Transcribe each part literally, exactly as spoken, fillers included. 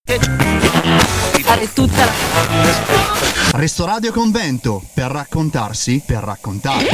Fare tutta la... Restoradio Convento, per raccontarsi, per raccontare.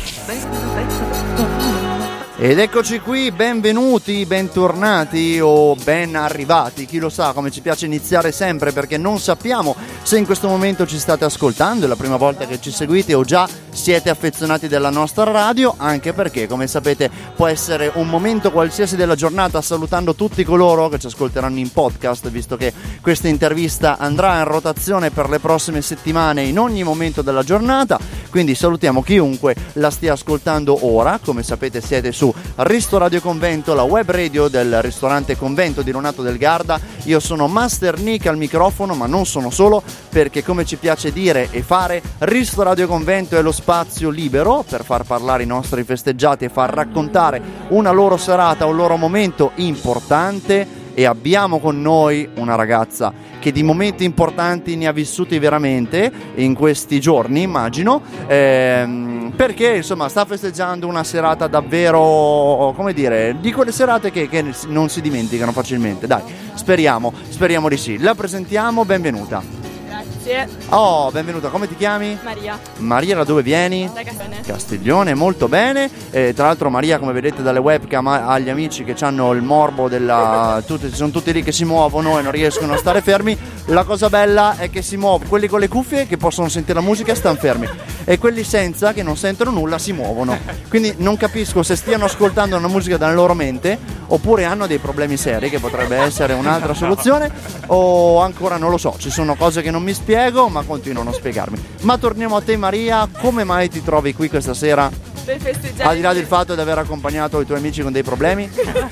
Ed eccoci qui, benvenuti, bentornati o ben arrivati, chi lo sa, come ci piace iniziare sempre, perché non sappiamo se in questo momento ci state ascoltando, è la prima volta che ci seguite o già siete affezionati della nostra radio, anche perché, come sapete, può essere un momento qualsiasi della giornata, salutando tutti coloro che ci ascolteranno in podcast, visto che questa intervista andrà in rotazione per le prossime settimane in ogni momento della giornata, quindi salutiamo chiunque la stia ascoltando ora. Come sapete siete su Ristoradio Convento, la web radio del ristorante Convento di Ronato del Garda. Io sono Master Nick al microfono, ma non sono solo, perché come ci piace dire e fare, Ristoradio Convento è lo spazio libero per far parlare i nostri festeggiati e far raccontare una loro serata, un loro momento importante. E abbiamo con noi una ragazza che di momenti importanti ne ha vissuti veramente in questi giorni, immagino, ehm, perché insomma sta festeggiando una serata davvero, come dire, di quelle serate che, che non si dimenticano facilmente. Dai, speriamo, speriamo di sì. La presentiamo, benvenuta. Grazie. Oh, benvenuta, come ti chiami? Maria. Maria, da dove vieni? Da Castiglione. Castiglione, molto bene. Eh, tra l'altro Maria, come vedete dalle webcam, ha gli amici che hanno il morbo della... tutti, sono tutti lì che si muovono e non riescono a stare fermi. La cosa bella è che si muovono, quelli con le cuffie che possono sentire la musica stanno fermi e quelli senza, che non sentono nulla, si muovono. Quindi non capisco se stiano ascoltando una musica dalla loro mente oppure hanno dei problemi seri, che potrebbe essere un'altra soluzione, o ancora non lo so, ci sono cose che non mi spiego ma continuano a spiegarmi. Ma torniamo a te Maria, come mai ti trovi qui questa sera? Per festeggiare. Al di là del fatto di aver accompagnato i tuoi amici con dei problemi?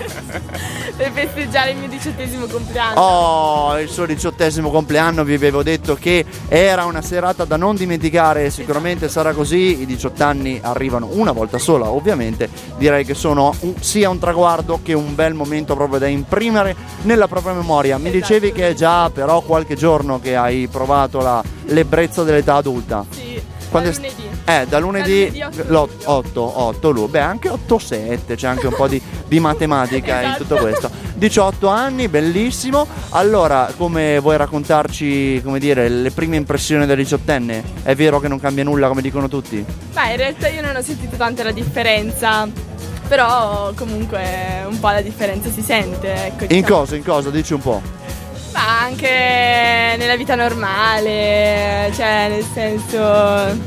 Per festeggiare il mio diciottesimo compleanno. Oh, il suo diciottesimo compleanno, vi avevo detto che era una serata da non dimenticare, sicuramente sarà così. I diciotto anni arrivano una volta sola, ovviamente. Direi che sono un, sia un traguardo che un bel momento proprio da imprimere nella propria memoria. Mi Esatto. Dicevi che è già però qualche giorno che hai provato la, l'ebbrezza dell'età adulta. Sì, Quando da è, lunedì. Eh, da lunedì, Da lunedì otto, otto, lui. Beh, anche otto sette, c'è anche un po' di, di matematica Esatto. in tutto questo. diciotto anni, bellissimo. Allora, come vuoi raccontarci, come dire, le prime impressioni del diciottenne? È vero che non cambia nulla, come dicono tutti? Beh, in realtà io non ho sentito tanta la differenza, però comunque un po' la differenza si sente, ecco. In diciamo. cosa, in cosa? Dici un po'. Ma anche nella vita normale, cioè nel senso...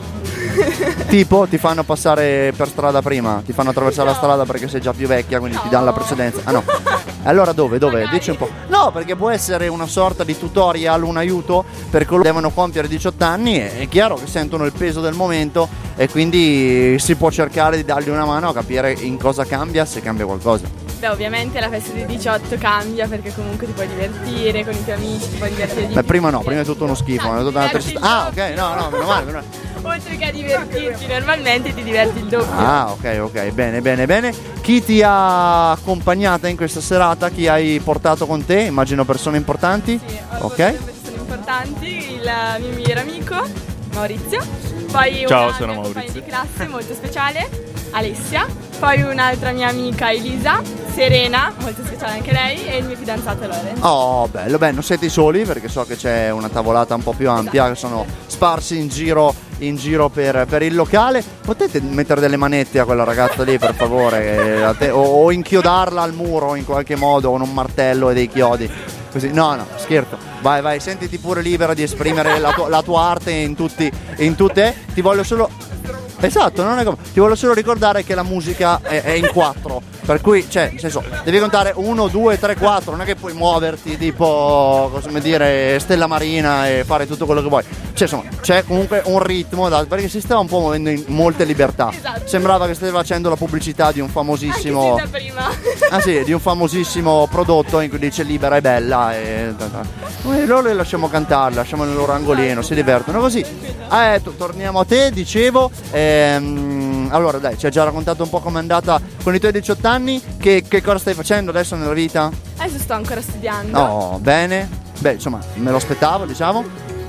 Tipo, ti fanno passare per strada prima, ti fanno attraversare No. la strada perché sei già più vecchia, quindi No. ti danno la precedenza. Ah no. Allora dove? Dove? Magari. Dici un po'. No, perché può essere una sorta di tutorial, un aiuto per coloro che devono compiere diciotto anni. E è chiaro che sentono il peso del momento e quindi si può cercare di dargli una mano a capire in cosa cambia, se cambia qualcosa. Beh, ovviamente la festa dei diciotto cambia perché comunque ti puoi divertire con i tuoi amici, ti puoi divertire di Beh, più. prima no, prima è tutto uno schifo. Ah, è tutta una diverti tristezza. il Ah, ok, no, no, meno male, meno male. Oltre che a divertirti normalmente ti diverti il doppio. Ah, ok, ok, bene, bene, bene. Chi ti ha accompagnata in questa serata? Chi hai portato con te? Immagino persone importanti. Sì, ho Ok. okay. persone importanti, il mio migliore amico Maurizio, poi Ciao, una sono mia compagna Maurizio. di classe molto speciale, Alessia, poi un'altra mia amica Elisa, Serena, molto speciale anche lei, e il mio fidanzato Lorenzo. Oh, bello, beh, non siete i soli perché so che c'è una tavolata un po' più ampia, che sono sparsi in giro, in giro per, per il locale. Potete mettere delle manette a quella ragazza lì, per favore, eh, a te- o, o inchiodarla al muro in qualche modo con un martello e dei chiodi. Così, no, no, scherzo. Vai, vai, sentiti pure libera di esprimere la, tua, la tua arte in tutti, in tutte. Ti voglio solo... Esatto, non è come... Ti voglio solo ricordare che la musica è, è in quattro. Per cui, cioè, nel senso, devi contare uno, due, tre, quattro. Non è che puoi muoverti tipo, come dire, stella marina e fare tutto quello che vuoi. Cioè, insomma, c'è comunque un ritmo da, perché si stava un po' muovendo in molte libertà. Esatto. Sembrava che stesse facendo la pubblicità di un famosissimo... Anche sin da prima. Ah sì, di un famosissimo prodotto in cui dice libera e bella e noi loro le lasciamo cantare, lasciamo nel loro angolino, si divertono così. Ah, eh, to- torniamo a te, dicevo, ehm, allora dai, ci hai già raccontato un po' com'è andata con i tuoi diciotto anni, che, che cosa stai facendo adesso nella vita? Adesso sto ancora studiando. Oh, bene, beh insomma me lo aspettavo, diciamo.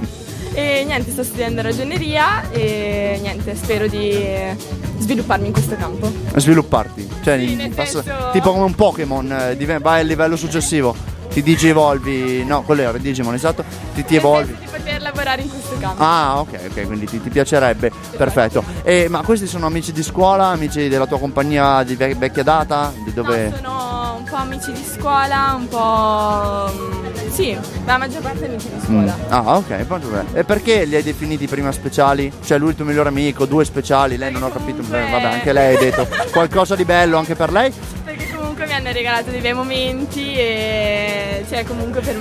E niente, sto studiando ragioneria e niente, spero di svilupparmi in questo campo. Svilupparti, cioè Sì, in- nel passa- senso- tipo come un Pokémon, eh, diven- vai al livello successivo. ti digivolvi, no, quello era Digimon, esatto, ti, ti evolvi. Penso di poter lavorare in questo campo. Ah, ok, ok, quindi ti, ti piacerebbe, perfetto. E, ma questi sono amici di scuola, amici della tua compagnia di ve- vecchia data? Di dove? No, sono un po' amici di scuola, un po'... mm, sì, la maggior parte amici di scuola. Mm. Ah, ok, molto bene. E perché li hai definiti prima speciali? Cioè lui il tuo migliore amico, due speciali, lei non ho capito, comunque- vabbè, anche lei ha detto qualcosa di bello anche per lei? Perché comunque mi hanno regalato dei bei momenti e cioè comunque per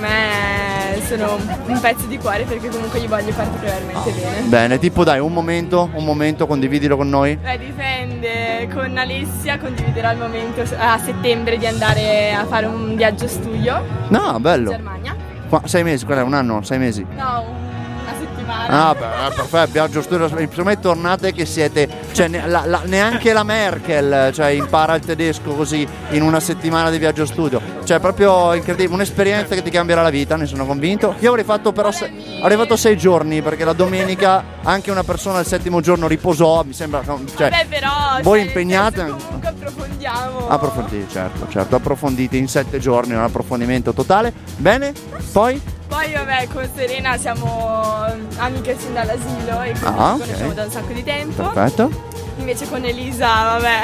me sono un pezzo di cuore perché comunque gli voglio particolarmente bene. Bene, tipo dai, un momento, un momento, condividilo con noi. Beh, dipende, con Alessia condividerò il momento a settembre di andare a fare un viaggio studio No, in bello. Germania. Qua, sei mesi, qual è? Un anno? Sei mesi? No, un- una settimana. Ah, beh, perfetto, viaggio studio. Per me tornate che siete, cioè ne- la- la- neanche la Merkel, cioè impara il tedesco così in una settimana di viaggio studio. Cioè proprio incredibile, un'esperienza che ti cambierà la vita, ne sono convinto. Io avrei fatto però se- avrei fatto sei giorni perché la domenica anche una persona il settimo giorno riposò, mi sembra, cioè Vabbè, però voi cioè, nel impegnate senso, comunque approfondiamo. approfondite, certo, certo, approfondite in sette giorni, un approfondimento totale. Bene? Poi? Poi vabbè, con Serena siamo amiche sin dall'asilo e quindi Ah, ci ok. conosciamo da un sacco di tempo. Perfetto. Invece con Elisa, vabbè,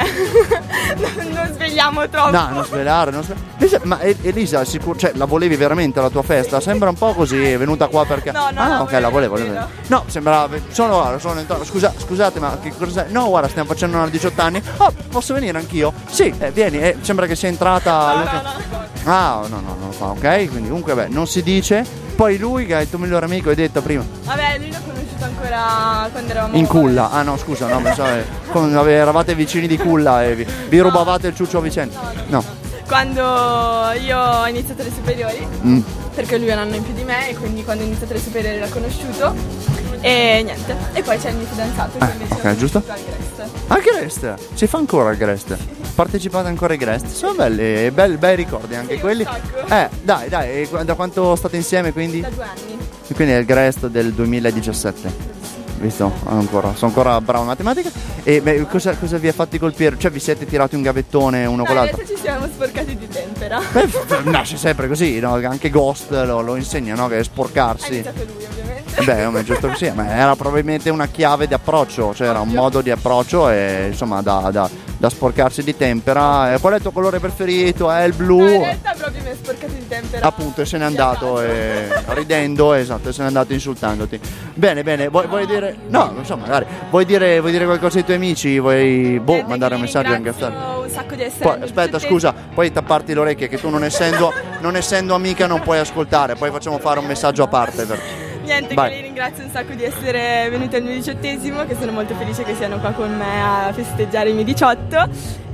non, non svegliamo troppo. No, non svelare, non svelare. Elisa, ma E- Elisa, sicur- cioè, la volevi veramente la tua festa? Sembra un po' così, è venuta qua perché. No, no, ah, la ok, la volevo. volevo, volevo. vero. No, sembrava. Sono, guarda, sono entrato. Scusa, scusate, ma che cosa. No, guarda, stiamo facendo una diciotto anni. Oh, posso venire anch'io? Sì, eh, vieni, eh, sembra che sia entrata. No, Luca- no, no. Ah, no, no, non lo fa, ok? Quindi comunque beh, non si dice. Poi lui, che è il tuo migliore amico, hai detto prima. Vabbè, lui l'ho conosciuto ancora quando eravamo In culla. Ah no, scusa, no, pensavo. eh, quando ave- eravate vicini di culla e vi, vi rubavate il ciuccio a vicenda. No. Quando io ho iniziato le superiori, Mm. perché lui è un anno in più di me e quindi quando ho iniziato le superiori l'ho conosciuto e niente. E poi c'è il mio fidanzato che Eh, invece ok, l'ho giusto. conosciuto al Grest. Anche Grest? Si fa ancora il Grest? Partecipate ancora ai Grest? Sono belli, belli, bei ricordi anche Sì, quelli. un sacco. Eh, dai, dai, e qu- da quanto state insieme quindi? Da due anni. E quindi è il Grest del duemiladiciassette. Visto? Ancora, sono ancora bravo in matematica. E beh, cosa, cosa vi ha fatti colpire? Cioè vi siete tirati un gavettone uno No, con in l'altro? realtà ci siamo sporcati di tempera. Beh, f- nasce sempre così, no? Anche Ghost lo, lo insegna, no? Che è Ha sporcarsi. iniziato lui ovviamente. Beh, come è giusto così, ma era probabilmente una chiave di approccio, cioè era un Ovvio. modo di approccio e insomma da, da- da sporcarsi di tempera. E qual è il tuo colore preferito? È il blu? No, in realtà proprio mi ha sporcato di tempera. Appunto, e se n'è andato e, ridendo, esatto, e se n'è andato insultandoti. Bene, bene, vuoi, vuoi dire. No, non so, magari. Vuoi dire, vuoi dire qualcosa ai tuoi amici? Vuoi boh, Niente, mandare un vi messaggio anche a ringrazio te? un sacco di essere Poi, venuti aspetta, tutti. scusa, poi tapparti le orecchie che tu non essendo, non essendo amica non puoi ascoltare, poi facciamo fare un messaggio a parte per. Niente, Vai. che li ringrazio un sacco di essere venuti al mio diciottesimo, che sono molto felice che siano qua con me a festeggiare i miei diciotto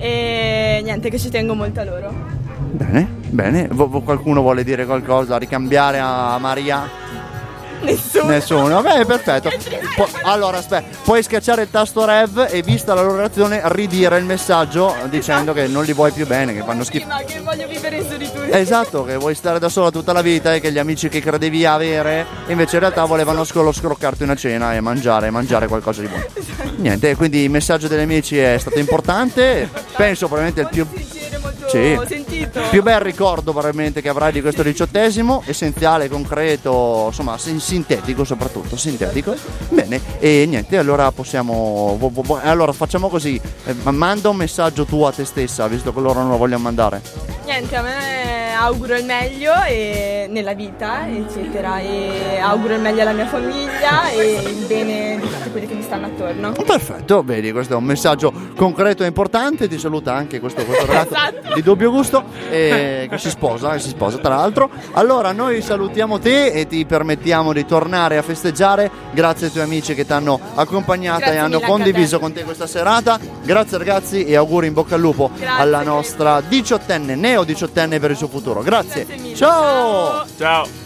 e niente, che ci tengo molto a loro. Bene, bene. Vo- vo- qualcuno vuole dire qualcosa, ricambiare a Maria? Nessuno. Nessuno, beh, perfetto. Pu- allora, aspetta, puoi schiacciare il tasto rev e vista la loro reazione ridire il messaggio dicendo che non li vuoi più bene, che fanno Sì, schifo. ma che voglio vivere in solitudine. Esatto, che vuoi stare da sola tutta la vita e che gli amici che credevi avere invece in realtà volevano solo scroccarti una cena e mangiare, mangiare qualcosa di buono. Niente, quindi il messaggio degli amici è stato importante, penso probabilmente il più, Molto sincero, molto Sì. sentito. più bel ricordo probabilmente che avrai di questo diciottesimo, essenziale, concreto, insomma sin- sintetico soprattutto, sintetico. Bene, e niente, allora possiamo, vo- vo- vo- allora facciamo così, eh, manda un messaggio tu a te stessa, visto che loro non lo vogliono mandare. Niente, a me auguro il meglio e nella vita, eccetera, e auguro il meglio alla mia famiglia e il bene di tutti quelli che mi stanno attorno. Perfetto, vedi, questo è un messaggio concreto e importante. Ti saluta anche questo, questo ragazzo Esatto. di dubbio gusto eh, che si sposa, che si sposa tra l'altro. Allora noi salutiamo te e ti permettiamo di tornare a festeggiare. Grazie ai tuoi amici che ti hanno accompagnata Grazie e hanno mille anche a condiviso te. con te questa serata. Grazie ragazzi e auguri in bocca al lupo Grazie. alla nostra diciottenne, neo diciottenne per il suo futuro. Grazie. Grazie mille. Ciao. Ciao. Ciao.